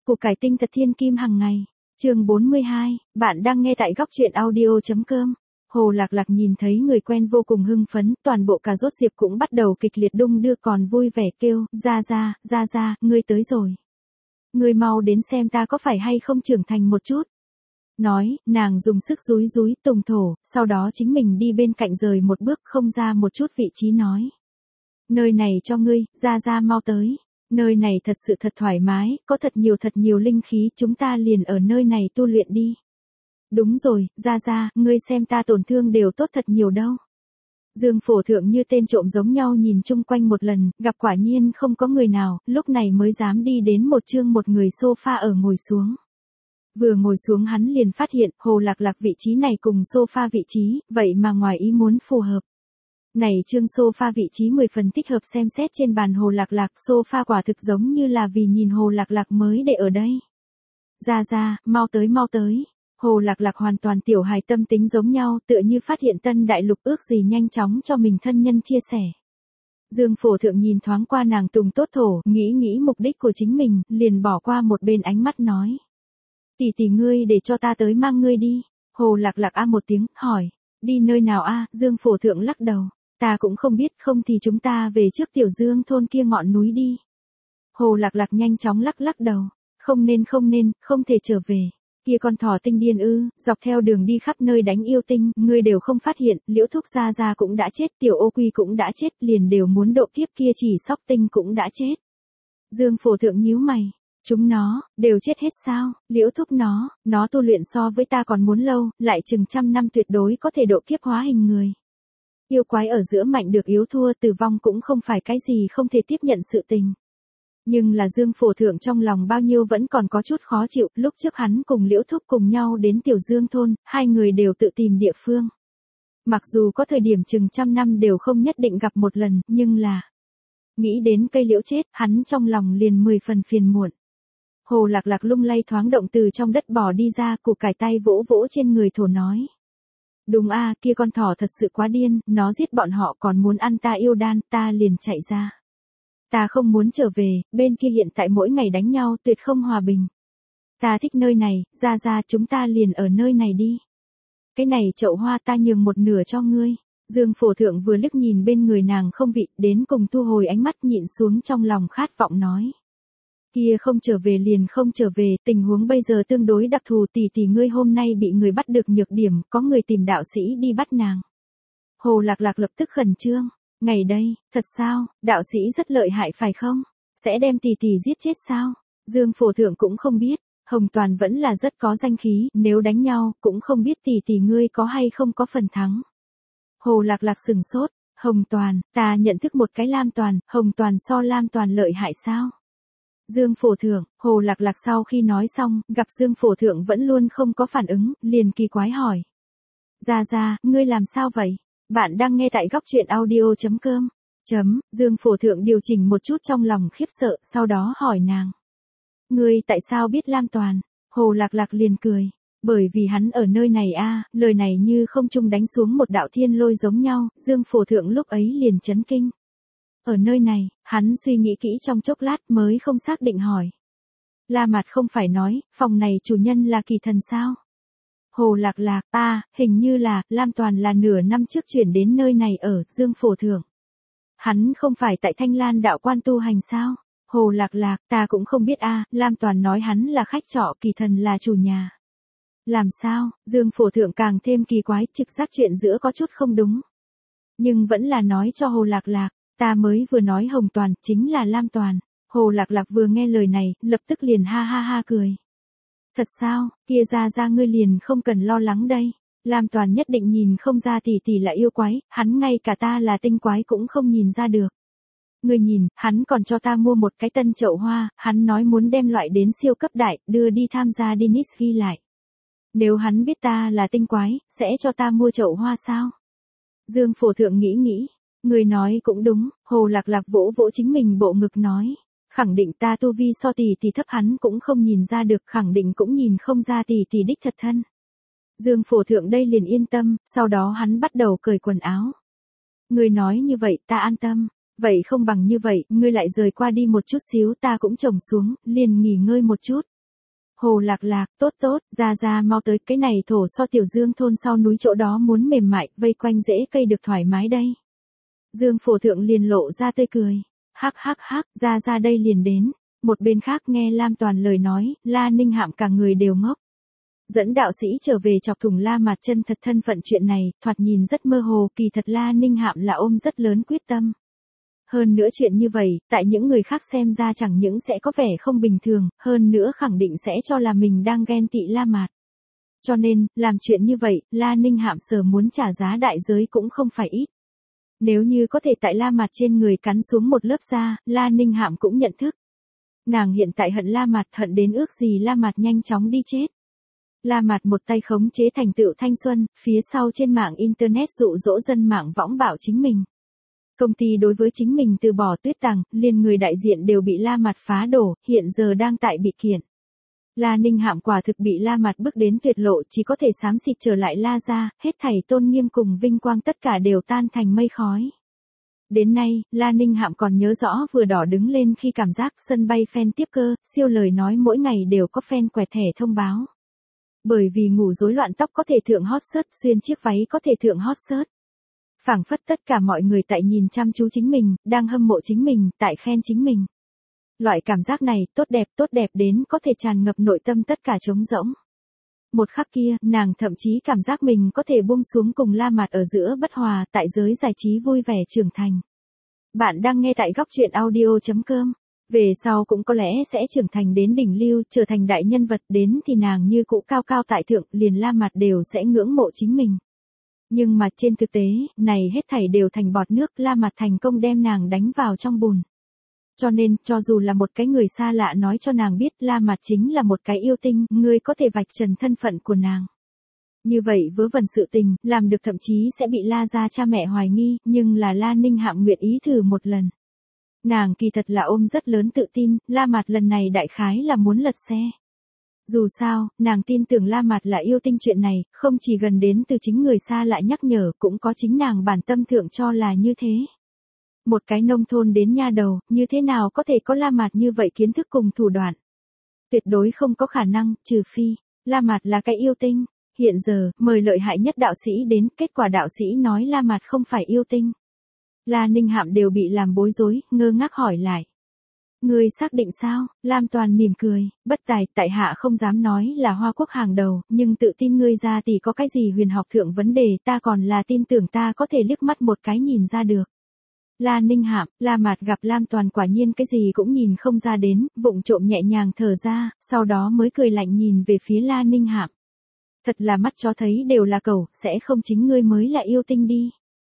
Củ cải tinh thật thiên kim hàng ngày. Chương 42, bạn đang nghe tại góc truyện audio.com. Hồ Lạc Lạc nhìn thấy người quen vô cùng hưng phấn, toàn bộ cà rốt diệp cũng bắt đầu kịch liệt đung đưa còn vui vẻ kêu, ra, ngươi tới rồi. Ngươi mau đến xem ta có phải hay không trưởng thành một chút. Nói, nàng dùng sức dúi tùng thổ, sau đó chính mình đi bên cạnh rời một bước không ra một chút vị trí nói. Nơi này cho ngươi, ra mau tới. Nơi này thật sự thật thoải mái, có thật nhiều linh khí, chúng ta liền ở nơi này tu luyện đi. Đúng rồi, ra, ngươi xem ta tổn thương đều tốt thật nhiều đâu. Dương Phổ Thượng như tên trộm giống nhau nhìn chung quanh một lần, gặp quả nhiên không có người nào, lúc này mới dám đi đến một người sofa ở ngồi xuống. Vừa ngồi xuống hắn liền phát hiện, Hồ Lạc Lạc vị trí này cùng sofa vị trí, vậy mà ngoài ý muốn phù hợp. Này chương sofa vị trí 10 phần thích hợp xem xét trên bàn Hồ Lạc Lạc, sofa quả thực giống như là vì nhìn Hồ Lạc Lạc mới để ở đây. Ra, mau tới. Hồ Lạc Lạc hoàn toàn tiểu hài tâm tính giống nhau, tựa như phát hiện tân đại lục ước gì nhanh chóng cho mình thân nhân chia sẻ. Dương Phổ Thượng nhìn thoáng qua nàng tùng tốt thổ, nghĩ mục đích của chính mình, liền bỏ qua một bên ánh mắt nói. Tỷ ngươi để cho ta tới mang ngươi đi. Hồ Lạc Lạc một tiếng, hỏi. Đi nơi nào Dương Phổ Thượng lắc đầu. Ta cũng không biết, không thì chúng ta về trước Tiểu Dương thôn kia ngọn núi đi. Hồ Lạc Lạc nhanh chóng lắc đầu. Không nên, không thể trở về. Kia con thỏ tinh điên dọc theo đường đi khắp nơi đánh yêu tinh, ngươi đều không phát hiện, Liễu Thúc gia cũng đã chết, Tiểu Ô Quy cũng đã chết, liền đều muốn độ kiếp kia chỉ sóc tinh cũng đã chết. Dương Phổ Thượng nhíu mày. Chúng nó, đều chết hết sao? Liễu Thúc nó tu luyện so với ta còn muốn lâu, lại chừng 100 năm tuyệt đối có thể độ kiếp hóa hình người. Yêu quái ở giữa mạnh được yếu thua, tử vong cũng không phải cái gì không thể tiếp nhận sự tình. Nhưng là Dương Phổ Thượng trong lòng bao nhiêu vẫn còn có chút khó chịu, lúc trước hắn cùng Liễu Thúc cùng nhau đến Tiểu Dương thôn, hai người đều tự tìm địa phương. Mặc dù có thời điểm chừng 100 năm đều không nhất định gặp một lần, nhưng là nghĩ đến cây liễu chết, hắn trong lòng liền 10 phần phiền muộn. Hồ Lạc Lạc lung lay thoáng động từ trong đất bò đi ra, củ cải tay vỗ trên người thổ nói. Đúng kia con thỏ thật sự quá điên, nó giết bọn họ còn muốn ăn ta yêu đan, ta liền chạy ra. Ta không muốn trở về, bên kia hiện tại mỗi ngày đánh nhau tuyệt không hòa bình. Ta thích nơi này, ra chúng ta liền ở nơi này đi. Cái này chậu hoa ta nhường một nửa cho ngươi. Dương Phổ Thượng vừa liếc nhìn bên người nàng không vị, đến cùng thu hồi ánh mắt nhịn xuống trong lòng khát vọng nói. Kia không trở về liền không trở về, tình huống bây giờ tương đối đặc thù, tỷ ngươi hôm nay bị người bắt được nhược điểm, có người tìm đạo sĩ đi bắt nàng. Hồ Lạc Lạc lập tức khẩn trương, ngày đây, thật sao, đạo sĩ rất lợi hại phải không? Sẽ đem tỷ giết chết sao? Dương Phổ Thượng cũng không biết, Hồng Toàn vẫn là rất có danh khí, nếu đánh nhau, cũng không biết tỷ ngươi có hay không có phần thắng. Hồ Lạc Lạc sừng sốt, Hồng Toàn, ta nhận thức một cái Lam Toàn, Hồng Toàn so Lam Toàn lợi hại sao? Dương Phổ Thượng, Hồ Lạc Lạc sau khi nói xong, gặp Dương Phổ Thượng vẫn luôn không có phản ứng, liền kỳ quái hỏi. Ra, ngươi làm sao vậy? Bạn đang nghe tại góc truyện audio.com. Dương Phổ Thượng điều chỉnh một chút trong lòng khiếp sợ, sau đó hỏi nàng. Ngươi tại sao biết Lam Toàn? Hồ Lạc Lạc liền cười. Bởi vì hắn ở nơi này lời này như không trung đánh xuống một đạo thiên lôi giống nhau, Dương Phổ Thượng lúc ấy liền chấn kinh. Ở nơi này, hắn suy nghĩ kỹ trong chốc lát mới không xác định hỏi. La Mạt không phải nói, phòng này chủ nhân là kỳ thần sao? Hồ Lạc Lạc, hình như là, Lam Toàn là nửa năm trước chuyển đến nơi này ở, Dương Phổ Thượng. Hắn không phải tại Thanh Lan đạo quan tu hành sao? Hồ Lạc Lạc, ta cũng không biết Lam Toàn nói hắn là khách trọ, kỳ thần là chủ nhà. Làm sao? Dương Phổ Thượng càng thêm kỳ quái, trực giác chuyện giữa có chút không đúng. Nhưng vẫn là nói cho Hồ Lạc Lạc. Ta mới vừa nói Hồng Toàn, chính là Lam Toàn. Hồ Lạc Lạc vừa nghe lời này, lập tức liền ha cười. Thật sao, kia ra ngươi liền không cần lo lắng đây. Lam Toàn nhất định nhìn không ra tỷ là yêu quái, hắn ngay cả ta là tinh quái cũng không nhìn ra được. Ngươi nhìn, hắn còn cho ta mua một cái tân chậu hoa, hắn nói muốn đem loại đến siêu cấp đại, đưa đi tham gia Dennis ghi lại. Nếu hắn biết ta là tinh quái, sẽ cho ta mua chậu hoa sao? Dương Phổ Thượng nghĩ. Người nói cũng đúng, Hồ Lạc Lạc vỗ chính mình bộ ngực nói. Khẳng định ta tu vi so tỷ thấp hắn cũng không nhìn ra được, khẳng định cũng nhìn không ra tỷ đích thật thân. Dương Phổ Thượng đây liền yên tâm, sau đó hắn bắt đầu cởi quần áo. Người nói như vậy ta an tâm, vậy không bằng như vậy, ngươi lại rời qua đi một chút xíu ta cũng chồng xuống, liền nghỉ ngơi một chút. Hồ Lạc Lạc, tốt tốt, ra mau tới, cái này thổ so Tiểu Dương thôn sau núi chỗ đó muốn mềm mại, vây quanh rễ cây được thoải mái đây. Dương phổ thượng liền lộ ra tươi cười. Hắc, ra đây liền đến. Một bên khác nghe Lam Toàn lời nói, La Ninh Hạm cả người đều ngốc. Dẫn đạo sĩ trở về chọc thủng La Mạt chân thật thân phận chuyện này, thoạt nhìn rất mơ hồ, kỳ thật La Ninh Hạm là ôm rất lớn quyết tâm. Hơn nữa chuyện như vậy, tại những người khác xem ra chẳng những sẽ có vẻ không bình thường, hơn nữa khẳng định sẽ cho là mình đang ghen tị La Mạt. Cho nên, làm chuyện như vậy, La Ninh Hạm sở muốn trả giá đại giới cũng không phải ít. Nếu như có thể tại La Mạt trên người cắn xuống một lớp da, La Ninh Hạm cũng nhận thức. Nàng hiện tại hận La Mạt, hận đến ước gì La Mạt nhanh chóng đi chết. La Mạt một tay khống chế thành tựu thanh xuân, phía sau trên mạng Internet dụ dỗ dân mạng võng bạo chính mình. Công ty đối với chính mình từ bỏ tuyết tàng, liền người đại diện đều bị La Mạt phá đổ, hiện giờ đang tại bị kiện. La Ninh Hạm quả thực bị La Mạt bước đến tuyệt lộ, chỉ có thể xám xịt trở lại La gia, hết thảy tôn nghiêm cùng vinh quang tất cả đều tan thành mây khói. Đến nay, La Ninh Hạm còn nhớ rõ vừa đỏ đứng lên khi cảm giác sân bay fan tiếp cơ, siêu lời nói mỗi ngày đều có fan quẹt thẻ thông báo. Bởi vì ngủ rối loạn tóc có thể thượng hot search, xuyên chiếc váy có thể thượng hot search. Phảng phất tất cả mọi người tại nhìn chăm chú chính mình, đang hâm mộ chính mình, tại khen chính mình. Loại cảm giác này, tốt đẹp đến có thể tràn ngập nội tâm tất cả trống rỗng. Một khắc kia, nàng thậm chí cảm giác mình có thể buông xuống cùng La Mạt ở giữa bất hòa, tại giới giải trí vui vẻ trưởng thành. Bạn đang nghe tại góc truyện audio.com. Về sau cũng có lẽ sẽ trưởng thành đến đỉnh lưu, trở thành đại nhân vật, đến thì nàng như cũ cao cao tại thượng, liền La Mạt đều sẽ ngưỡng mộ chính mình. Nhưng mà trên thực tế, này hết thảy đều thành bọt nước, La Mạt thành công đem nàng đánh vào trong bùn. Cho nên, cho dù là một cái người xa lạ nói cho nàng biết La Mạt chính là một cái yêu tinh, ngươi có thể vạch trần thân phận của nàng. Như vậy vớ vẩn sự tình, làm được thậm chí sẽ bị La gia cha mẹ hoài nghi, nhưng là La Ninh Hạm nguyện ý thử một lần. Nàng kỳ thật là ôm rất lớn tự tin, La Mạt lần này đại khái là muốn lật xe. Dù sao, nàng tin tưởng La Mạt là yêu tinh chuyện này, không chỉ gần đến từ chính người xa lạ nhắc nhở, cũng có chính nàng bản tâm thượng cho là như thế. Một cái nông thôn đến nha đầu, như thế nào có thể có La Mạt như vậy kiến thức cùng thủ đoạn. Tuyệt đối không có khả năng, trừ phi, La Mạt là cái yêu tinh. Hiện giờ, mời lợi hại nhất đạo sĩ đến, kết quả đạo sĩ nói La Mạt không phải yêu tinh. La Ninh Hạm đều bị làm bối rối, ngơ ngác hỏi lại. Ngươi xác định sao? Lam Toàn mỉm cười, bất tài, tại hạ không dám nói là Hoa Quốc hàng đầu, nhưng tự tin ngươi ra thì có cái gì huyền học thượng vấn đề, ta còn là tin tưởng ta có thể liếc mắt một cái nhìn ra được. La Ninh Hạm, La Mạt gặp Lam Toàn quả nhiên cái gì cũng nhìn không ra đến, vụng trộm nhẹ nhàng thở ra, sau đó mới cười lạnh nhìn về phía La Ninh Hạm. Thật là mắt chó thấy đều là cẩu, sẽ không chính ngươi mới là yêu tinh đi.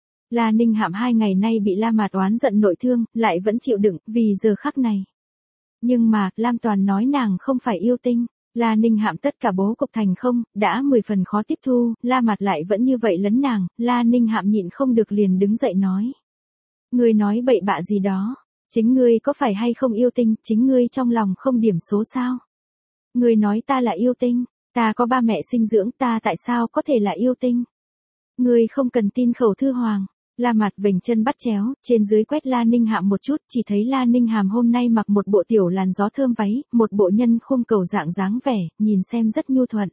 La Ninh Hạm 2 ngày nay bị La Mạt oán giận nội thương, lại vẫn chịu đựng, vì giờ khắc này. Nhưng mà, Lam Toàn nói nàng không phải yêu tinh. La Ninh Hạm tất cả bố cục thành không, đã 10 phần khó tiếp thu, La Mạt lại vẫn như vậy lấn nàng, La Ninh Hạm nhịn không được liền đứng dậy nói. Ngươi nói bậy bạ gì đó, chính ngươi có phải hay không yêu tinh, chính ngươi trong lòng không điểm số sao? Ngươi nói ta là yêu tinh, ta có ba mẹ sinh dưỡng, ta tại sao có thể là yêu tinh? Ngươi không cần tin khẩu thư hoàng. La Mạt vểnh chân bắt chéo, trên dưới quét La Ninh Hạm một chút, chỉ thấy La Ninh Hàm hôm nay mặc một bộ tiểu làn gió thơm váy, một bộ nhân khung cầu dạng dáng vẻ, nhìn xem rất nhu thuận.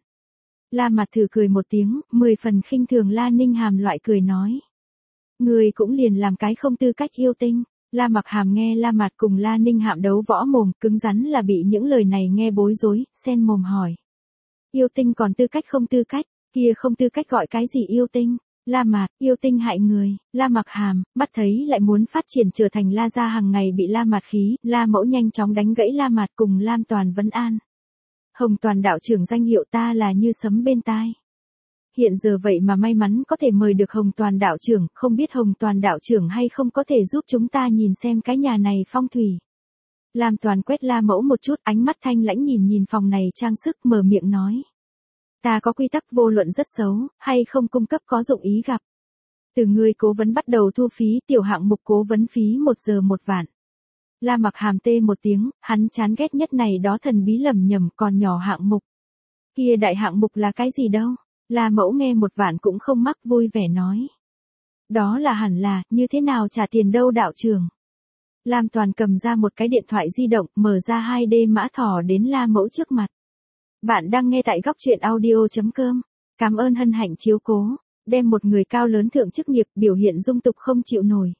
La Mạt thử cười một tiếng, 10 phần khinh thường La Ninh Hàm loại cười nói. Người cũng liền làm cái không tư cách yêu tinh. La Mặc Hàm nghe La Mạt cùng La Ninh Hạm đấu võ mồm, cứng rắn là bị những lời này nghe bối rối, sen mồm hỏi. Yêu tinh còn tư cách không tư cách, kia không tư cách gọi cái gì yêu tinh? La Mạt, yêu tinh hại người. La Mặc Hàm, mắt thấy lại muốn phát triển trở thành La gia hàng ngày bị La Mạt khí, La Mẫu nhanh chóng đánh gãy La Mạt cùng Lam Toàn vấn an. Hồng Toàn đạo trưởng danh hiệu ta là như sấm bên tai. Hiện giờ vậy mà may mắn có thể mời được Hồng Toàn đạo trưởng, không biết Hồng Toàn đạo trưởng hay không có thể giúp chúng ta nhìn xem cái nhà này phong thủy. Lam Toàn quét La Mẫu một chút, ánh mắt thanh lãnh nhìn phòng này trang sức, mở miệng nói. Ta có quy tắc vô luận rất xấu, hay không cung cấp có dụng ý gặp. Từ người cố vấn bắt đầu thu phí, tiểu hạng mục cố vấn phí 1 giờ 1 vạn. La Mặc Hàm tê một tiếng, hắn chán ghét nhất này đó thần bí lầm nhầm, còn nhỏ hạng mục. Kia đại hạng mục là cái gì đâu? La Mẫu nghe 1 vạn cũng không mắc, vui vẻ nói. Đó là hẳn là, như thế nào trả tiền đâu đạo trưởng. Lam Toàn cầm ra một cái điện thoại di động, mở ra 2D mã thỏ đến La Mẫu trước mặt. Bạn đang nghe tại góc truyện audio.com. Cảm ơn hân hạnh chiếu cố, đem một người cao lớn thượng chức nghiệp biểu hiện dung tục không chịu nổi.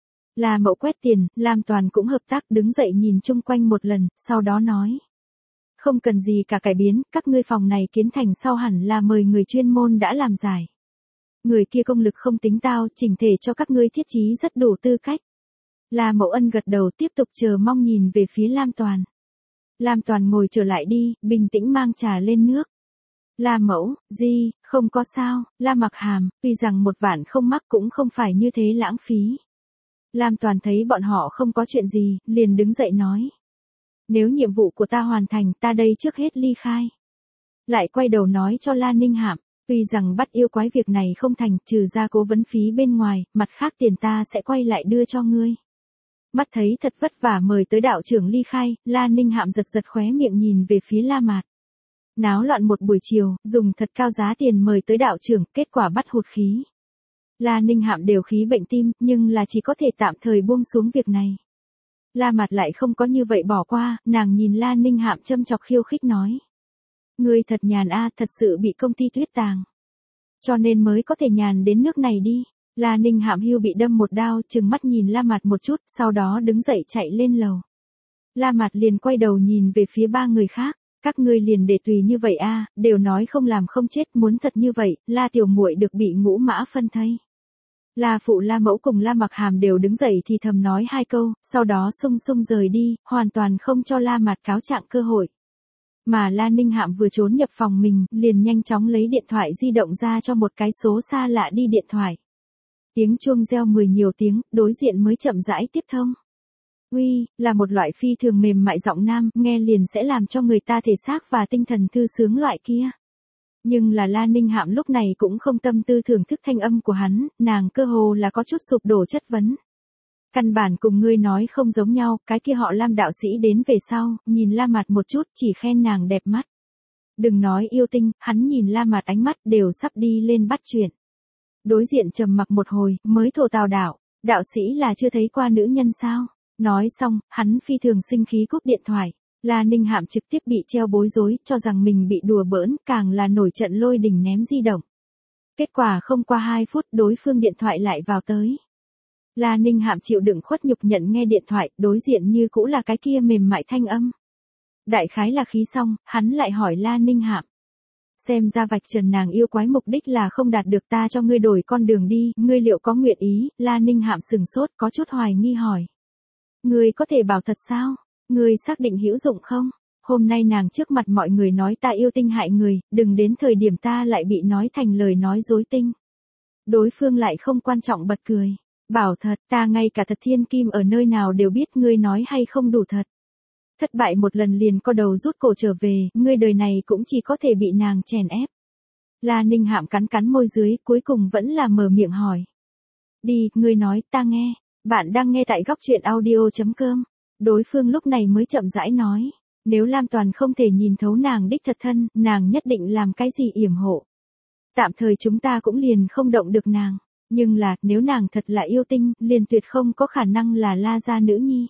Là Mậu quét tiền, Lam Toàn cũng hợp tác đứng dậy nhìn chung quanh một lần, sau đó nói. Không cần gì cả cải biến, các ngươi phòng này kiến thành sau hẳn là mời người chuyên môn đã làm giải. Người kia công lực không tính tao, chỉnh thể cho các ngươi thiết trí rất đủ tư cách. Là Mậu Ân gật đầu tiếp tục chờ mong nhìn về phía Lam Toàn. Lam Toàn ngồi trở lại đi, bình tĩnh mang trà lên nước. La Mẫu, gì, không có sao, La Mặc Hàm, tuy rằng một vạn không mắc cũng không phải như thế lãng phí. Lam Toàn thấy bọn họ không có chuyện gì, liền đứng dậy nói. Nếu nhiệm vụ của ta hoàn thành ta đây trước hết ly khai. Lại quay đầu nói cho La Ninh Hạm, tuy rằng bắt yêu quái việc này không thành trừ ra cố vấn phí bên ngoài, mặt khác tiền ta sẽ quay lại đưa cho ngươi. Mắt thấy thật vất vả mời tới đạo trưởng ly khai, La Ninh Hạm giật giật khóe miệng nhìn về phía La Mạt. Náo loạn một buổi chiều, dùng thật cao giá tiền mời tới đạo trưởng, kết quả bắt hụt khí. La Ninh Hạm đều khí bệnh tim, nhưng là chỉ có thể tạm thời buông xuống việc này. La Mạt lại không có như vậy bỏ qua, nàng nhìn La Ninh Hạm châm chọc khiêu khích nói. Ngươi thật nhàn a, thật sự bị công ty tuyết tàng. Cho nên mới có thể nhàn đến nước này đi. La Ninh Hạm hưu bị đâm một đao, trừng mắt nhìn La Mạt một chút, sau đó đứng dậy chạy lên lầu. La Mạt liền quay đầu nhìn về phía ba người khác, các ngươi liền để tùy như vậy a, đều nói không làm không chết, muốn thật như vậy, La tiểu muội được bị ngũ mã phân thây. La phụ La Mẫu cùng La Mặc Hàm đều đứng dậy thì thầm nói hai câu, sau đó sung sung rời đi, hoàn toàn không cho La Mạt cáo trạng cơ hội. Mà La Ninh Hạm vừa trốn nhập phòng mình, liền nhanh chóng lấy điện thoại di động ra cho một cái số xa lạ đi điện thoại. Tiếng chuông reo 10 nhiều tiếng, đối diện mới chậm rãi tiếp thông. Uy, là một loại phi thường mềm mại giọng nam, nghe liền sẽ làm cho người ta thể xác và tinh thần thư sướng loại kia. Nhưng là La Ninh Hạm lúc này cũng không tâm tư thưởng thức thanh âm của hắn, nàng cơ hồ là có chút sụp đổ chất vấn. Căn bản cùng ngươi nói không giống nhau, cái kia họ Lam đạo sĩ đến về sau, nhìn La Mạt một chút chỉ khen nàng đẹp mắt. Đừng nói yêu tinh, hắn nhìn La Mạt ánh mắt đều sắp đi lên bắt chuyện. Đối diện trầm mặc một hồi, mới thổ tào đạo sĩ là chưa thấy qua nữ nhân sao? Nói xong, hắn phi thường sinh khí cúp điện thoại. La Ninh Hạm trực tiếp bị treo bối rối, cho rằng mình bị đùa bỡn, càng là nổi trận lôi đình ném di động. Kết quả không qua 2 phút đối phương điện thoại lại vào tới. La Ninh Hạm chịu đựng khuất nhục nhận nghe điện thoại, đối diện như cũ là cái kia mềm mại thanh âm. Đại khái là khí xong, hắn lại hỏi La Ninh Hạm. Xem ra vạch trần nàng yêu quái mục đích là không đạt được, ta cho ngươi đổi con đường đi, ngươi liệu có nguyện ý? La Ninh Hạm sừng sốt có chút hoài nghi hỏi. Ngươi có thể bảo thật sao? Ngươi xác định hữu dụng không? Hôm nay nàng trước mặt mọi người nói ta yêu tinh hại người, đừng đến thời điểm ta lại bị nói thành lời nói dối tinh. Đối phương lại không quan trọng bật cười. Bảo thật, ta ngay cả thật thiên kim ở nơi nào đều biết ngươi nói hay không đủ thật. Thất bại một lần liền co đầu rút cổ trở về, ngươi đời này cũng chỉ có thể bị nàng chèn ép. La Ninh Hạm cắn cắn môi dưới, cuối cùng vẫn là mở miệng hỏi. Đi, ngươi nói, ta nghe. Bạn đang nghe tại góc truyện audio.com. Đối phương lúc này mới chậm rãi nói. Nếu Lam Toàn không thể nhìn thấu nàng đích thật thân, nàng nhất định làm cái gì yểm hộ. Tạm thời chúng ta cũng liền không động được nàng. Nhưng là, nếu nàng thật là yêu tinh, liền tuyệt không có khả năng là La gia nữ nhi.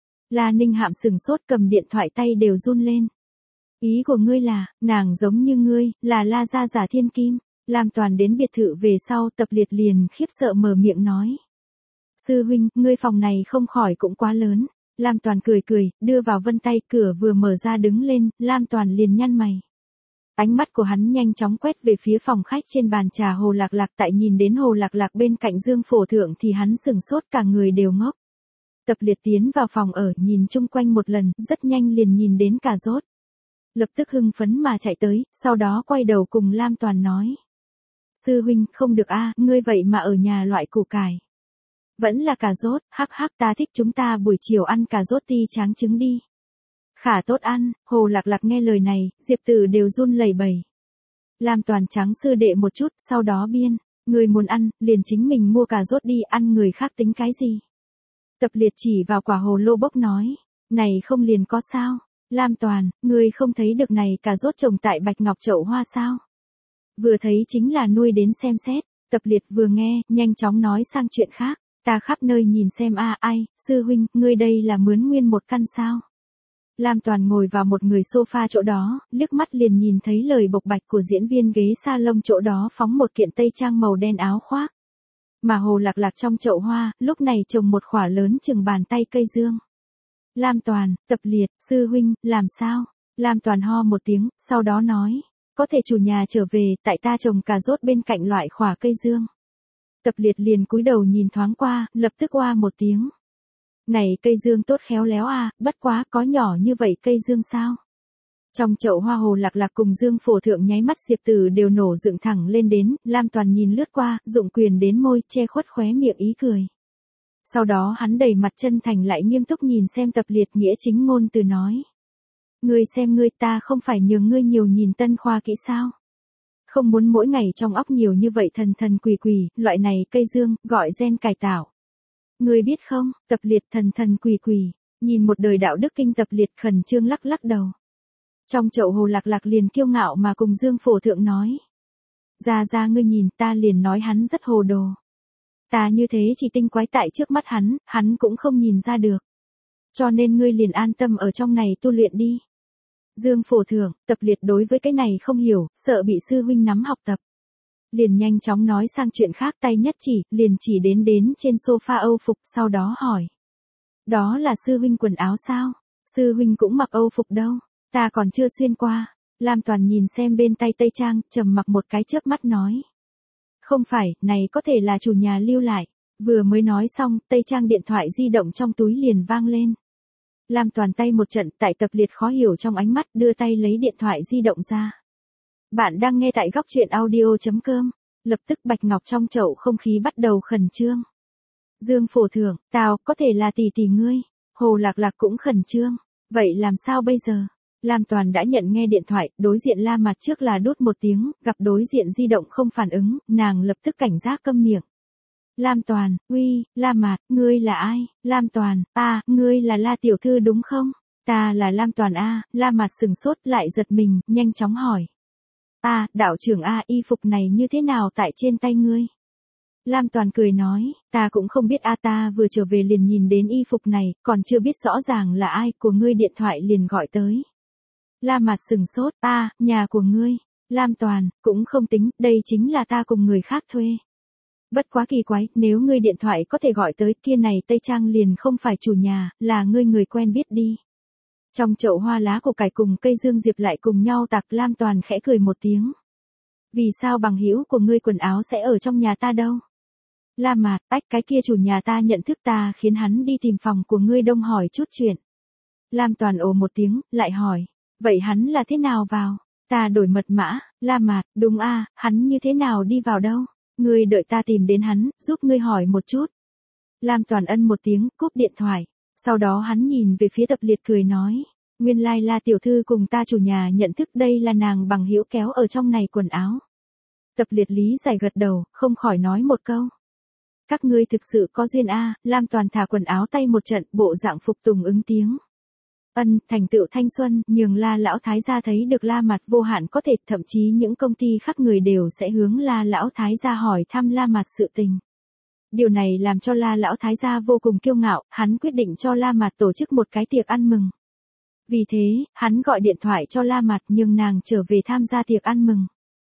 La Ninh Hạm sừng sốt cầm điện thoại tay đều run lên. Ý của ngươi là, nàng giống như ngươi, là La gia giả thiên kim. Lam Toàn đến biệt thự về sau Tập Liệt liền khiếp sợ mở miệng nói. Sư huynh, ngươi phòng này không khỏi cũng quá lớn. Lam Toàn cười cười, đưa vào vân tay, cửa vừa mở ra đứng lên, Lam Toàn liền nhăn mày. Ánh mắt của hắn nhanh chóng quét về phía phòng khách trên bàn trà Hồ Lạc Lạc, tại nhìn đến Hồ Lạc Lạc bên cạnh Dương Phổ Thượng thì hắn sừng sốt cả người đều ngốc. Tập Liệt tiến vào phòng ở, nhìn chung quanh một lần, rất nhanh liền nhìn đến Cà Rốt. Lập tức hưng phấn mà chạy tới, sau đó quay đầu cùng Lam Toàn nói. Sư huynh, không được a, ngươi vậy mà ở nhà loại củ cải. Vẫn là cà rốt, hắc hắc, ta thích, chúng ta buổi chiều ăn cà rốt ti tráng trứng đi. Khả tốt ăn. Hồ Lạc Lạc nghe lời này, Diệp Tử đều run lẩy bẩy. Lam Toàn trắng sư đệ một chút, sau đó biên, người muốn ăn, liền chính mình mua cà rốt đi, ăn người khác tính cái gì. Tập Liệt chỉ vào quả hồ lô bốc nói, này không liền có sao. Lam Toàn, người không thấy được này cà rốt trồng tại Bạch Ngọc chậu hoa sao. Vừa thấy chính là nuôi đến xem xét. Tập Liệt vừa nghe, nhanh chóng nói sang chuyện khác. Ta khắp nơi nhìn xem ai, sư huynh, ngươi đây là mướn nguyên một căn sao? Lam Toàn ngồi vào một người sofa chỗ đó, liếc mắt liền nhìn thấy lời bộc bạch của diễn viên ghế salon chỗ đó phóng một kiện tây trang màu đen áo khoác. Mà Hồ Lạc Lạc trong chậu hoa, lúc này trồng một khỏa lớn chừng bàn tay cây dương. Lam Toàn, Tập Liệt, sư huynh, làm sao? Lam Toàn ho một tiếng, sau đó nói. Có thể chủ nhà trở về, tại ta trồng cà rốt bên cạnh loại khỏa cây dương. Tập Liệt liền cúi đầu nhìn thoáng qua, lập tức oa một tiếng. Này cây dương tốt khéo léo à, bất quá có nhỏ như vậy cây dương sao? Trong chậu hoa Hồ Lạc Lạc cùng Dương Phổ Thượng nháy mắt Diệp Tử đều nổ dựng thẳng lên đến, Lam Toàn nhìn lướt qua, dụng quyền đến môi, che khuất khóe miệng ý cười. Sau đó hắn đầy mặt chân thành lại nghiêm túc nhìn xem Tập Liệt nghĩa chính ngôn từ nói. Ngươi xem ngươi, ta không phải nhường ngươi nhiều nhìn Tân Khoa kỹ sao? Không muốn mỗi ngày trong óc nhiều như vậy thần thần quỷ quỷ, loại này cây dương, gọi gen cải tạo. Ngươi biết không, Tập Liệt thần thần quỷ quỷ, nhìn một đời đạo đức kinh Tập Liệt khẩn trương lắc lắc đầu. Trong chậu Hồ Lạc Lạc liền kiêu ngạo mà cùng Dương Phổ Thượng nói. Ra ngươi nhìn, ta liền nói hắn rất hồ đồ. Ta như thế chỉ tinh quái tại trước mắt hắn cũng không nhìn ra được. Cho nên ngươi liền an tâm ở trong này tu luyện đi. Dương Phổ Thượng, Tập Liệt đối với cái này không hiểu, sợ bị sư huynh nắm học tập. Liền nhanh chóng nói sang chuyện khác, tay nhất liền chỉ đến trên sofa Âu phục, sau đó hỏi. Đó là sư huynh quần áo sao? Sư huynh cũng mặc Âu phục đâu, ta còn chưa xuyên qua. Lam Toàn nhìn xem bên tay tây trang, trầm mặc một cái chớp mắt nói. Không phải, này có thể là chủ nhà lưu lại. Vừa mới nói xong, tây trang điện thoại di động trong túi liền vang lên. Lam Toàn tay một trận, tại Tập Liệt khó hiểu trong ánh mắt, đưa tay lấy điện thoại di động ra. Bạn đang nghe tại góc truyện audio.com. Lập tức bạch ngọc trong chậu không khí bắt đầu khẩn trương. Dương Phổ Thượng, tao, có thể là tỷ tỷ ngươi. Hồ Lạc Lạc cũng khẩn trương. Vậy làm sao bây giờ? Lam Toàn đã nhận nghe điện thoại, đối diện La Mạt trước là đút một tiếng, gặp đối diện di động không phản ứng, nàng lập tức cảnh giác câm miệng. Lam Toàn, uy, La Mạt, ngươi là ai? Lam Toàn, ngươi là La tiểu thư đúng không? Ta là Lam Toàn a. La Mạt sừng sốt lại giật mình, nhanh chóng hỏi. Đạo trưởng y phục này như thế nào tại trên tay ngươi? Lam Toàn cười nói, ta cũng không biết ta vừa trở về liền nhìn đến y phục này, còn chưa biết rõ ràng là ai, của ngươi điện thoại liền gọi tới. La Mạt sừng sốt, nhà của ngươi. Lam Toàn, cũng không tính, đây chính là ta cùng người khác thuê. Bất quá kỳ quái, nếu ngươi điện thoại có thể gọi tới kia này Tây Trang liền không phải chủ nhà, là ngươi người quen biết đi. Trong chậu hoa lá củ cải cùng cây dương diệp lại cùng nhau tạc. Lam Toàn khẽ cười một tiếng. Vì sao bằng hữu của ngươi quần áo sẽ ở trong nhà ta đâu? La Mạt, cái kia chủ nhà ta nhận thức ta khiến hắn đi tìm phòng của ngươi đông hỏi chút chuyện. Lam Toàn ồ một tiếng, lại hỏi. Vậy hắn là thế nào vào? Ta đổi mật mã. La Mạt, đúng hắn như thế nào đi vào đâu? Ngươi đợi ta tìm đến hắn, giúp ngươi hỏi một chút. Lam Toàn ân một tiếng, cúp điện thoại. Sau đó hắn nhìn về phía Tập Liệt cười nói. Nguyên lai La tiểu thư cùng ta chủ nhà nhận thức, đây là nàng bằng hữu kéo ở trong này quần áo. Tập Liệt lý giải gật đầu, không khỏi nói một câu. Các ngươi thực sự có duyên Lam Toàn thả quần áo tay một trận, bộ dạng phục tùng ứng tiếng. Thành tựu thanh xuân, nhường La lão thái gia thấy được La Mạt vô hạn có thể, thậm chí những công ty khác người đều sẽ hướng La lão thái gia hỏi thăm La Mạt sự tình. Điều này làm cho La lão thái gia vô cùng kiêu ngạo, hắn quyết định cho La Mạt tổ chức một cái tiệc ăn mừng. Vì thế, hắn gọi điện thoại cho La Mạt nhường nàng trở về tham gia tiệc ăn mừng.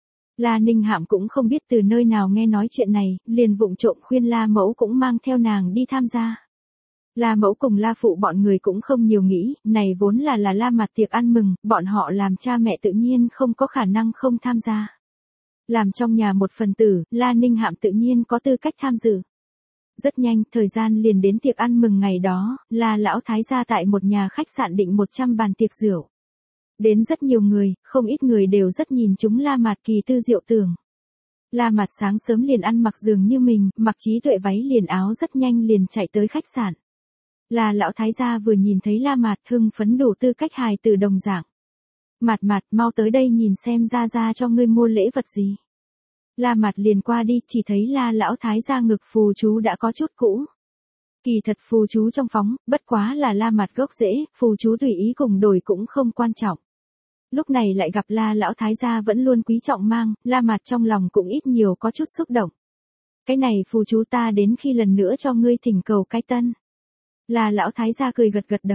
La Ninh Hạm cũng không biết từ nơi nào nghe nói chuyện này, liền vụng trộm khuyên La Mẫu cũng mang theo nàng đi tham gia. La Mẫu cùng La Phụ bọn người cũng không nhiều nghĩ, này vốn là La Mạt tiệc ăn mừng, bọn họ làm cha mẹ tự nhiên không có khả năng không tham gia. Làm trong nhà một phần tử, La Ninh Hạm tự nhiên có tư cách tham dự. Rất nhanh, thời gian liền đến tiệc ăn mừng ngày đó, La lão thái gia tại một nhà khách sạn định 100 bàn tiệc rượu. Đến rất nhiều người, không ít người đều rất nhìn chúng La Mạt kỳ tư diệu tưởng. La Mạt sáng sớm liền ăn mặc dường như mình, mặc trí tuệ váy liền áo rất nhanh liền chạy tới khách sạn. La lão thái gia vừa nhìn thấy La Mạt hưng phấn đủ tư cách hài từ đồng dạng. Mạt, mau tới đây nhìn xem ra cho ngươi mua lễ vật gì. La Mạt liền qua đi, chỉ thấy La lão thái gia ngực phù chú đã có chút cũ. Kỳ thật phù chú trong phóng, bất quá là La Mạt gốc rễ, phù chú tùy ý cùng đổi cũng không quan trọng. Lúc này lại gặp La lão thái gia vẫn luôn quý trọng mang, La Mạt trong lòng cũng ít nhiều có chút xúc động. Cái này phù chú ta đến khi lần nữa cho ngươi thỉnh cầu cái tân. La lão thái gia cười gật đầu.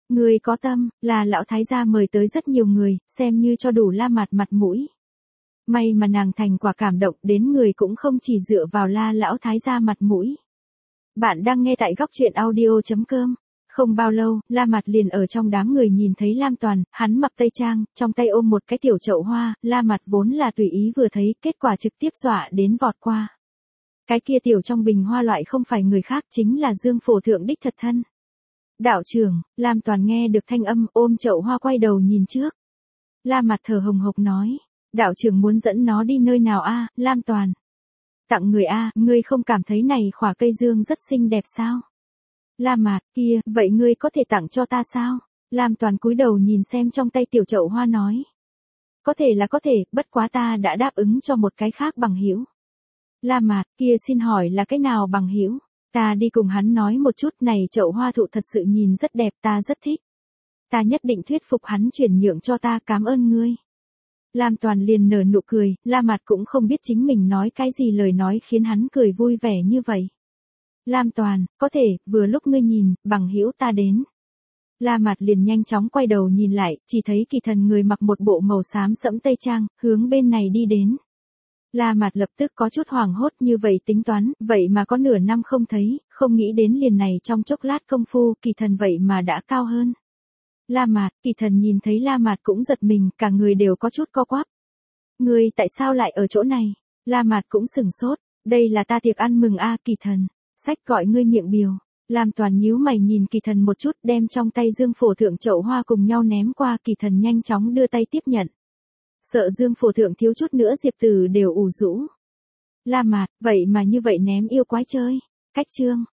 Người có tâm, là lão thái gia mời tới rất nhiều người, xem như cho đủ La Mạt mặt mũi. May mà nàng thành quả cảm động đến người cũng không chỉ dựa vào lão thái gia mặt mũi. Bạn đang nghe tại góc truyện audio.com. Không bao lâu, La Mạt liền ở trong đám người nhìn thấy Lam Toàn, hắn mặc tây trang, trong tay ôm một cái tiểu chậu hoa, La Mạt vốn là tùy ý vừa thấy, kết quả trực tiếp dọa đến vọt qua. Cái kia tiểu trong bình hoa loại không phải người khác chính là Dương Phổ Thượng đích thật thân. Đạo trưởng, Lam Toàn nghe được thanh âm ôm chậu hoa quay đầu nhìn trước. La Mạt thở hồng hộc nói, đạo trưởng muốn dẫn nó đi nơi nào a, Lam Toàn? Tặng người a, ngươi không cảm thấy này khỏa cây dương rất xinh đẹp sao? La Mạt, kia, vậy ngươi có thể tặng cho ta sao? Lam Toàn cúi đầu nhìn xem trong tay tiểu chậu hoa nói. Có thể là có thể, bất quá ta đã đáp ứng cho một cái khác bằng hữu. La Mạt, kia xin hỏi là cái nào bằng hữu? Ta đi cùng hắn nói một chút, này chậu hoa thụ thật sự nhìn rất đẹp, ta rất thích. Ta nhất định thuyết phục hắn chuyển nhượng cho ta, cảm ơn ngươi. Lam Toàn liền nở nụ cười, La Mạt cũng không biết chính mình nói cái gì lời nói khiến hắn cười vui vẻ như vậy. Lam Toàn, có thể, vừa lúc ngươi nhìn, bằng hữu ta đến. La Mạt liền nhanh chóng quay đầu nhìn lại, chỉ thấy Kỳ Thần người mặc một bộ màu xám sẫm tây trang, hướng bên này đi đến. La Mạt lập tức có chút hoảng hốt, như vậy tính toán, vậy mà có nửa năm không thấy, không nghĩ đến liền này trong chốc lát công phu, Kỳ Thần vậy mà đã cao hơn. La Mạt, Kỳ Thần nhìn thấy La Mạt cũng giật mình, cả người đều có chút co quắp. Ngươi tại sao lại ở chỗ này? La Mạt cũng sửng sốt, đây là ta tiệc ăn mừng a, Kỳ Thần. Sách gọi ngươi miệng biều. Lam Toàn nhíu mày nhìn Kỳ Thần một chút, đem trong tay Dương Phổ Thượng chậu hoa cùng nhau ném qua, Kỳ Thần nhanh chóng đưa tay tiếp nhận. Sợ Dương Phổ Thượng thiếu chút nữa Diệp Tử đều ủ rũ. La Mạt, vậy mà như vậy ném yêu quái chơi. Cách chương,